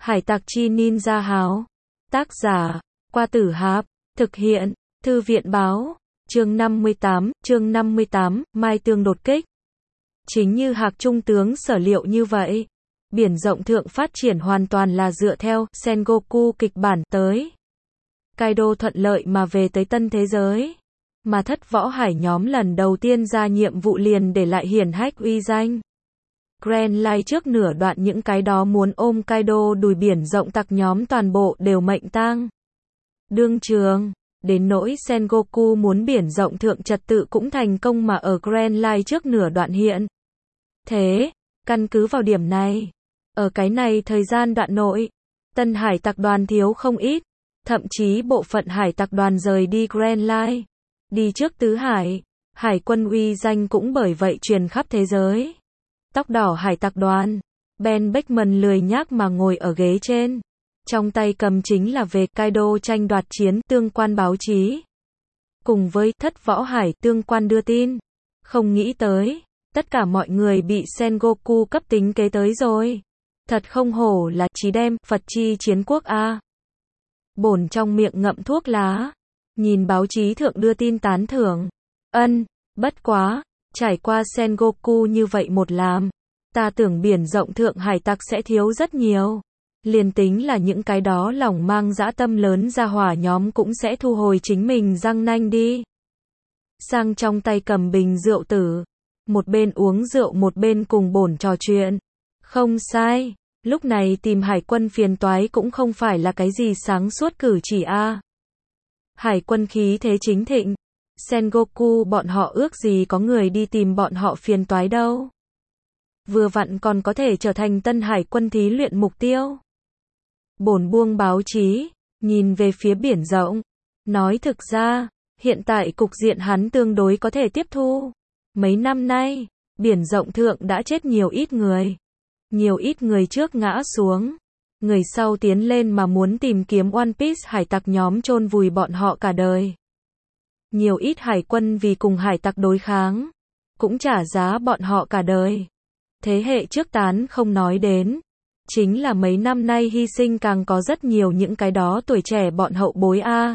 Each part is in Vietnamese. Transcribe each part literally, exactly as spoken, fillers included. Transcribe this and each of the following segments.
Hải tặc chi ninja háo. Tác giả, Qua Tử Hạp. Thực hiện, Thư viện báo. Chương năm mươi tám, chương năm mươi tám, Mai Tương đột kích. Chính như Hạc Trung tướng sở liệu như vậy. Biển rộng thượng phát triển hoàn toàn là dựa theo Sengoku kịch bản tới. Kaido thuận lợi mà về tới tân thế giới. Mà thất võ hải nhóm lần đầu tiên ra nhiệm vụ liền để lại hiển hách uy danh. Grand Line trước nửa đoạn những cái đó muốn ôm Kaido đùi biển rộng tặc nhóm toàn bộ đều mệnh tang. Đương trường, đến nỗi Sengoku muốn biển rộng thượng trật tự cũng thành công mà ở Grand Line trước nửa đoạn hiện. Thế, căn cứ vào điểm này, ở cái này thời gian đoạn nội, tân hải tặc đoàn thiếu không ít, thậm chí bộ phận hải tặc đoàn rời đi Grand Line, đi trước tứ hải, hải quân uy danh cũng bởi vậy truyền khắp thế giới. Tóc đỏ hải tặc đoàn, Ben Beckman lười nhác mà ngồi ở ghế trên, trong tay cầm chính là về Kaido tranh đoạt chiến tương quan báo chí. Cùng với thất võ hải tương quan đưa tin, không nghĩ tới, tất cả mọi người bị Sengoku cấp tính kế tới rồi. Thật không hổ là chí đem Phật chi chiến quốc a. Bổn trong miệng ngậm thuốc lá, nhìn báo chí thượng đưa tin tán thưởng. Ân, bất quá, trải qua Sengoku như vậy một làm, ta tưởng biển rộng thượng hải tặc sẽ thiếu rất nhiều. Liền tính là những cái đó lòng mang dã tâm lớn ra hỏa nhóm cũng sẽ thu hồi chính mình răng nanh đi. Sang trong tay cầm bình rượu tử, một bên uống rượu một bên cùng bổn trò chuyện. Không sai, lúc này tìm hải quân phiền toái cũng không phải là cái gì sáng suốt cử chỉ a. Hải quân khí thế chính thịnh, Sengoku bọn họ ước gì có người đi tìm bọn họ phiền toái đâu. Vừa vặn còn có thể trở thành tân hải quân thí luyện mục tiêu. Bổn buông báo chí, nhìn về phía biển rộng, nói thực ra, hiện tại cục diện hắn tương đối có thể tiếp thu. Mấy năm nay, biển rộng thượng đã chết nhiều ít người. Nhiều ít người trước ngã xuống. Người sau tiến lên mà muốn tìm kiếm One Piece hải tặc nhóm chôn vùi bọn họ cả đời. Nhiều ít hải quân vì cùng hải tặc đối kháng, cũng trả giá bọn họ cả đời. Thế hệ trước tán không nói đến. Chính là mấy năm nay hy sinh càng có rất nhiều những cái đó tuổi trẻ bọn hậu bối a.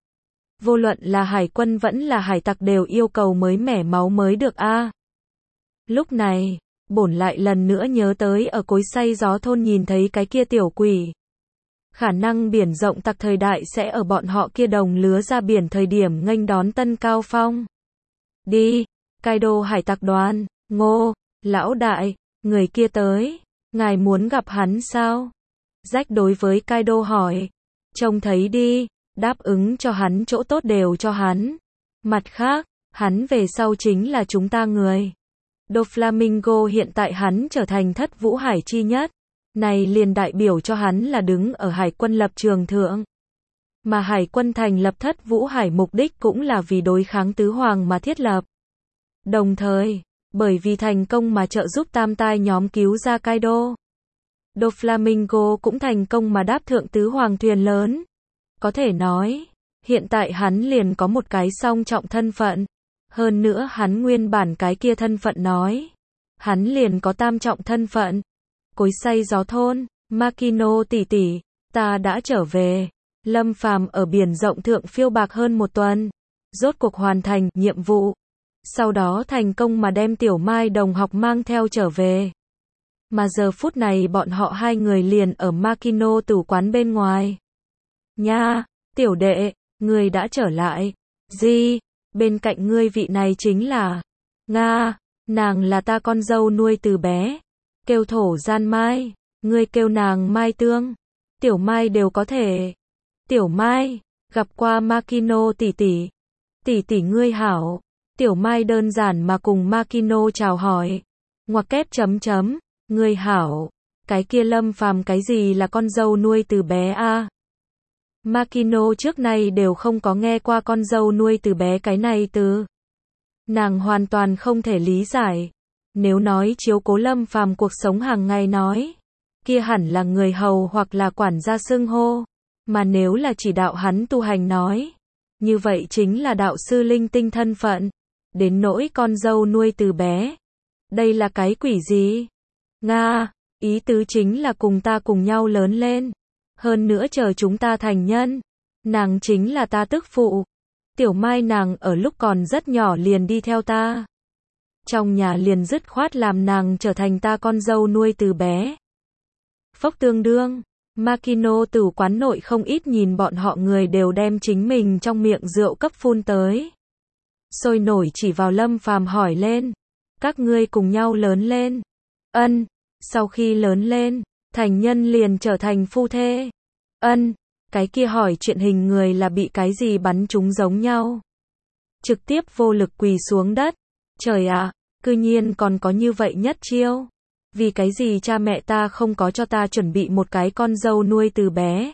Vô luận là hải quân vẫn là hải tặc đều yêu cầu mới mẻ máu mới được a. Lúc này, bổn lại lần nữa nhớ tới ở cối xay gió thôn nhìn thấy cái kia tiểu quỷ. Khả năng biển rộng tặc thời đại sẽ ở bọn họ kia đồng lứa ra biển thời điểm nghênh đón tân cao phong. Đi, Kaido hải tặc đoàn, Ngô, lão đại, người kia tới. Ngài muốn gặp hắn sao? Jack đối với Kaido hỏi. Trông thấy đi, đáp ứng cho hắn chỗ tốt đều cho hắn. Mặt khác, hắn về sau chính là chúng ta người. Doflamingo hiện tại hắn trở thành thất vũ hải chi nhất. Này liền đại biểu cho hắn là đứng ở hải quân lập trường thượng. Mà hải quân thành lập thất vũ hải mục đích cũng là vì đối kháng tứ hoàng mà thiết lập. Đồng thời, bởi vì thành công mà trợ giúp tam tai nhóm cứu ra Kaido. Doflamingo cũng thành công mà đáp thượng tứ hoàng thuyền lớn. Có thể nói, hiện tại hắn liền có một cái song trọng thân phận. Hơn nữa hắn nguyên bản cái kia thân phận nói. Hắn liền có tam trọng thân phận. Cối xay gió thôn, Makino tỷ tỷ, ta đã trở về. Lâm Phàm ở biển rộng thượng phiêu bạc hơn một tuần. Rốt cuộc hoàn thành nhiệm vụ. Sau đó thành công mà đem Tiểu Mai đồng học mang theo trở về. Mà giờ phút này bọn họ hai người liền ở Makino tử quán bên ngoài. Nha, tiểu đệ, ngươi đã trở lại. Gì, bên cạnh ngươi vị này chính là Nga, nàng là ta con dâu nuôi từ bé. Kêu thổ gian Mai, ngươi kêu nàng Mai Tương. Tiểu Mai đều có thể. Tiểu Mai, gặp qua Makino tỷ tỷ. Tỷ tỷ ngươi hảo. Tiểu Mai đơn giản mà cùng Makino chào hỏi. Ngoặc kép chấm chấm, ngươi hảo. Cái kia Lâm Phàm cái gì là con dâu nuôi từ bé a? Makino trước nay đều không có nghe qua con dâu nuôi từ bé cái này từ. Nàng hoàn toàn không thể lý giải. Nếu nói chiếu cố Lâm Phàm cuộc sống hàng ngày nói, kia hẳn là người hầu hoặc là quản gia xưng hô. Mà nếu là chỉ đạo hắn tu hành nói, như vậy chính là đạo sư linh tinh thân phận. Đến nỗi con dâu nuôi từ bé. Đây là cái quỷ gì? Nga, Ý tứ chính là cùng ta cùng nhau lớn lên. Hơn nữa chờ chúng ta thành nhân. Nàng chính là ta tức phụ. Tiểu Mai nàng ở lúc còn rất nhỏ liền đi theo ta. Trong nhà liền dứt khoát làm nàng trở thành ta con dâu nuôi từ bé. Phốc tương đương. Makino tử quán nội không ít nhìn bọn họ người đều đem chính mình trong miệng rượu cấp phun tới. Sôi nổi chỉ vào Lâm Phàm hỏi lên. Các ngươi cùng nhau lớn lên. Ân. Sau khi lớn lên, thành nhân liền trở thành phu thê. Ân. Cái kia hỏi chuyện hình người là bị cái gì bắn trúng giống nhau. Trực tiếp vô lực quỳ xuống đất. Trời ạ, cư nhiên còn có như vậy nhất chiêu. Vì cái gì cha mẹ ta không có cho ta chuẩn bị một cái con dâu nuôi từ bé.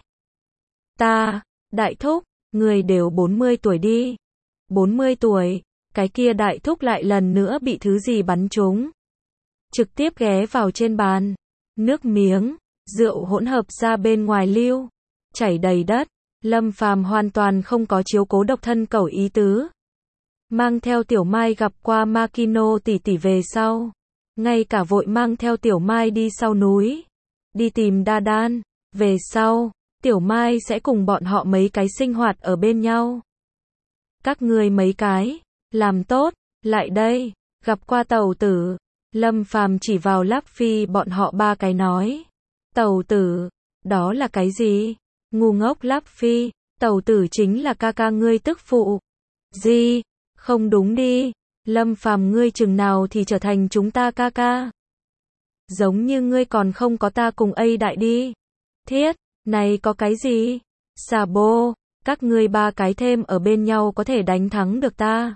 Ta, đại thúc, người đều bốn mươi tuổi đi. bốn mươi tuổi, cái kia đại thúc lại lần nữa bị thứ gì bắn trúng. Trực tiếp ghé vào trên bàn. Nước miếng, rượu hỗn hợp ra bên ngoài lưu. Chảy đầy đất. Lâm Phàm hoàn toàn không có chiếu cố độc thân cẩu ý tứ. Mang theo Tiểu Mai gặp qua Makino tỷ tỷ về sau. Ngay cả vội mang theo Tiểu Mai đi sau núi. Đi tìm Đa Đan. Về sau, Tiểu Mai sẽ cùng bọn họ mấy cái sinh hoạt ở bên nhau. Các ngươi mấy cái, làm tốt, lại đây, gặp qua tẩu tử. Lâm Phàm chỉ vào Láp Phi bọn họ ba cái nói. Tẩu tử, đó là cái gì? Ngu ngốc Láp Phi, tẩu tử chính là ca ca ngươi tức phụ. Gì? Không đúng đi. Lâm Phàm ngươi chừng nào thì trở thành chúng ta ca ca. Giống như ngươi còn không có ta cùng A đại đi. Thiết, này có cái gì? Xà bô, các ngươi ba cái thêm ở bên nhau có thể đánh thắng được ta.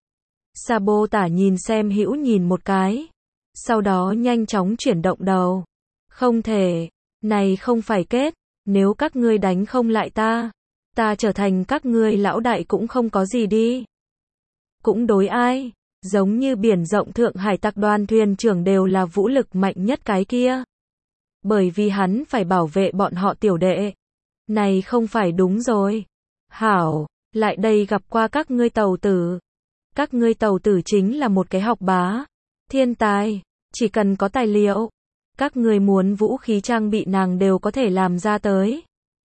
Xà bô tả nhìn xem hữu nhìn một cái. Sau đó nhanh chóng chuyển động đầu. Không thể, này không phải kết. Nếu các ngươi đánh không lại ta, ta trở thành các ngươi lão đại cũng không có gì đi. Cũng đối ai, giống như biển rộng Thượng Hải tập đoàn thuyền trưởng đều là vũ lực mạnh nhất cái kia. Bởi vì hắn phải bảo vệ bọn họ tiểu đệ. Này không phải đúng rồi. Hảo, lại đây gặp qua các ngươi tàu tử. Các ngươi tàu tử chính là một cái học bá. Thiên tài, chỉ cần có tài liệu. Các ngươi muốn vũ khí trang bị nàng đều có thể làm ra tới.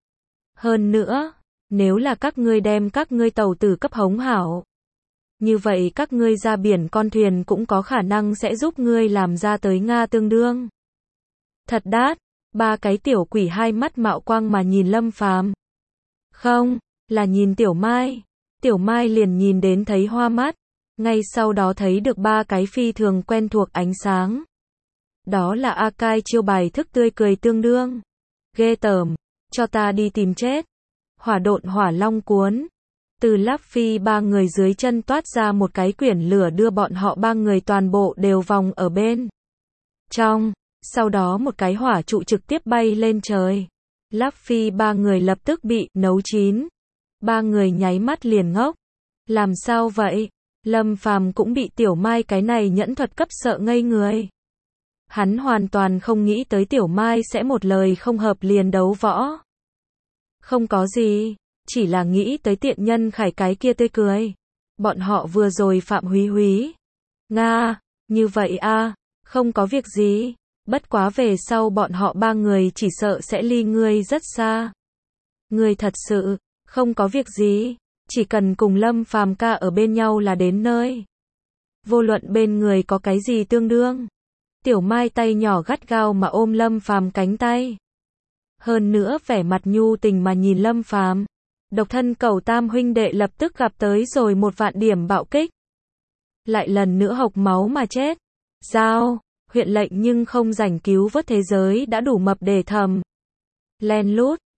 Hơn nữa, nếu là các ngươi đem các ngươi tàu tử cấp hống hảo. Như vậy các ngươi ra biển con thuyền cũng có khả năng sẽ giúp ngươi làm ra tới Nga tương đương. Thật đát, ba cái tiểu quỷ hai mắt mạo quang mà nhìn Lâm Phàm. Không, là nhìn Tiểu Mai. Tiểu Mai liền nhìn đến thấy hoa mắt. Ngay sau đó thấy được ba cái phi thường quen thuộc ánh sáng. Đó là Akai chiêu bài thức tươi cười tương đương. Ghê tởm, cho ta đi tìm chết. Hỏa độn hỏa long cuốn. Từ Láp Phi ba người dưới chân toát ra một cái quyển lửa đưa bọn họ ba người toàn bộ đều vòng ở bên trong. Sau đó một cái hỏa trụ trực tiếp bay lên trời. Láp Phi ba người lập tức bị nấu chín. Ba người nháy mắt liền ngốc. Làm sao vậy? Lâm Phàm cũng bị Tiểu Mai cái này nhẫn thuật cấp sợ ngây người. Hắn hoàn toàn không nghĩ tới Tiểu Mai sẽ một lời không hợp liền đấu võ. Không có gì, chỉ là nghĩ tới tiện nhân Khải cái kia tươi cười. Bọn họ vừa rồi Phạm Húy Húy. Nga, như vậy a, không có việc gì, bất quá về sau bọn họ ba người chỉ sợ sẽ ly ngươi rất xa. Ngươi thật sự, không có việc gì, chỉ cần cùng Lâm Phàm ca ở bên nhau là đến nơi. Vô luận bên người có cái gì tương đương. Tiểu Mai tay nhỏ gắt gao mà ôm Lâm Phàm cánh tay. Hơn nữa vẻ mặt nhu tình mà nhìn Lâm Phàm. Độc thân cẩu tam huynh đệ lập tức gặp tới rồi một vạn điểm bạo kích. Lại lần nữa hộc máu mà chết. Giao, huyện lệnh nhưng không rảnh cứu vớt thế giới đã đủ mập để thầm. Len lút,